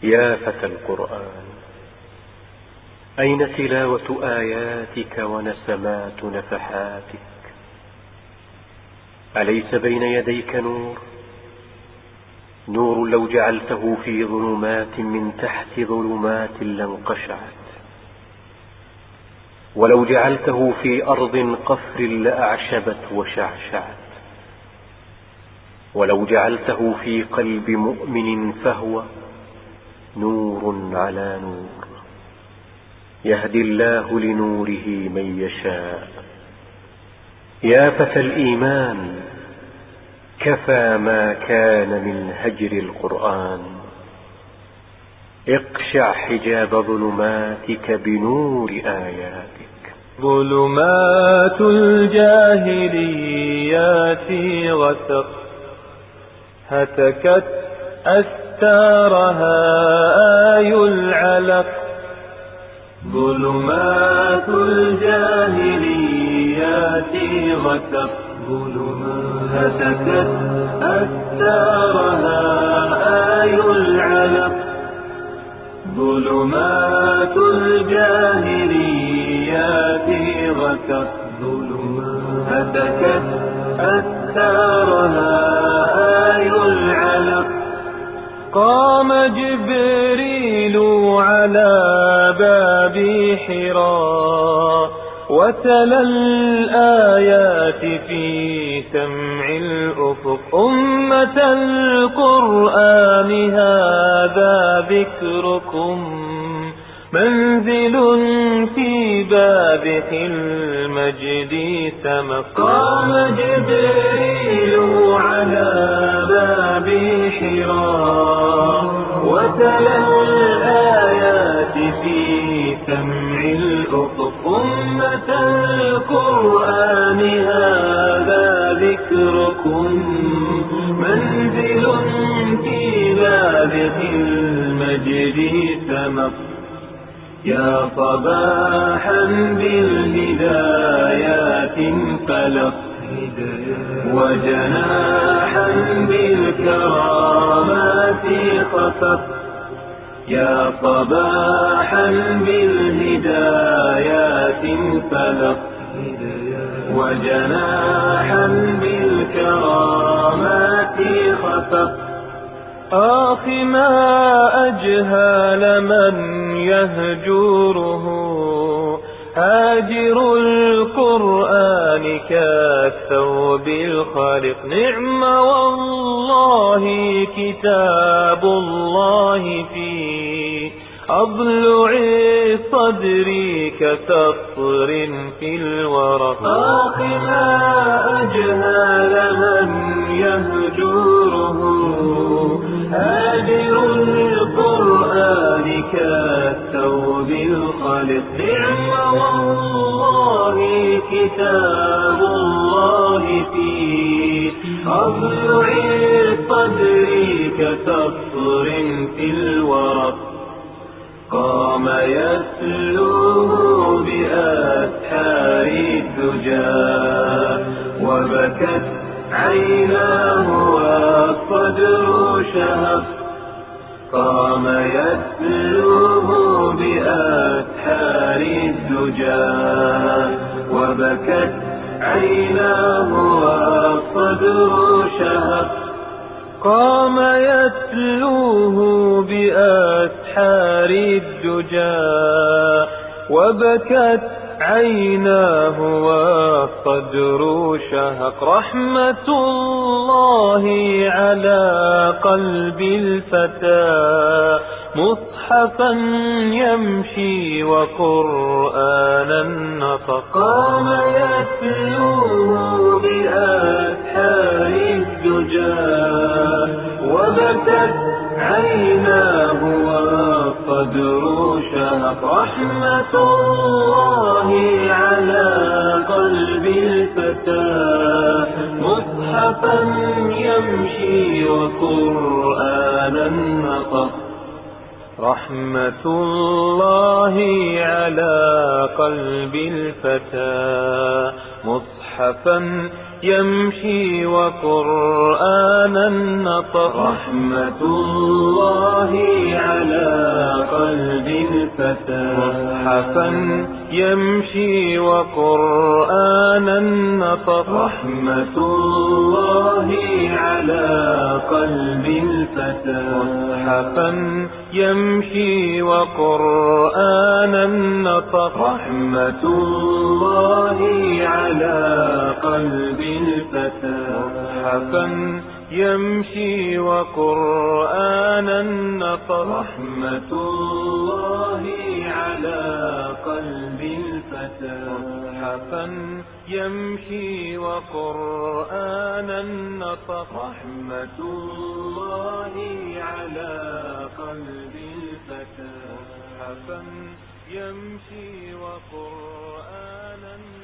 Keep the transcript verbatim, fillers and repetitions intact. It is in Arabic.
يا فتى القرآن، أين تلاوة آياتك ونسمات نفحاتك؟ أليس بين يديك نور؟ نور لو جعلته في ظلمات من تحت ظلمات لانقشعت، ولو جعلته في أرض قفر لأعشبت وشعشعت، ولو جعلته في قلب مؤمن فهو نور على نور، يهدي الله لنوره من يشاء. يا فتى الإيمان، كفى ما كان من هجر القرآن، اقشع حجاب ظلماتك بنور آياتك. ظلمات الجاهليات غسق، هتكت أستارها آي العلق. ظلمات الجاهليات غسق، هتكت أستارها آي العلق. ظلمات الجاهليات غسق، هتكت أستارها آي العلق. قام جبريل على باب حراء، وتلا الآيات في سمع الأفق. أمة القرآن هذا ذكركم، منزل في بابه المجد سمق. قام جبريل على باب حراء، وتلا الآيات في سمع الأفق. أمة القرآن هذا ذكركم، منزل في بابه المجد سمق. يا صباحا بالهدايات انفلق، وجناحا بالكرامات خفق. يا صباحا بالهدايات انفلق، وجناحا بالكرامات خفق. آخ ما أجهل من يهجوره، هاجر القرآن كالثوب الخالق. نعم والله كتاب الله في أضلع الصدر كسطر في الورق. آخ ما أجهل من يهجوره، هاجر القرآن كالثوب الخالق. نعم والله كتاب الله في أضلع الصدر كسطر في الورق. قام يتلوه بأسحار الدجى، وبكت عيناه والصدر شهق. قام يتلوه بأسحار الدجى، وبكت عيناه والصدر شهق. قام يتلوه بأسحار الدجى، وبكت عيناه والصدر شهق. رحمة الله على قلب الفتى، مصحفا يمشي وقرآنا نطق. قام يتلوه بأسحار الدجى، وبكت عيناه والصدر شهق. رحمة الله على قلب الفتى، مصحفا يمشي وقرآنا نطق. رحمة الله على قلب الفتى، مصحفا مصحفا يمشي وقرآنا نطق. رحمة الله على قلب الفتى مصحفا يمشي وقرآنا نطق. رحمة الله على قلب الفتى مصحفا يمشي وقرآنا نطق. رحمة الله على قلب الفتى مصحفا يمشي وقرآنا نطق. رحمة الله على قلب الفتى مصحفا يمشي وقرآنا نطق. رحمة الله على قلب الفتى مصحفا يمشي وقرآنا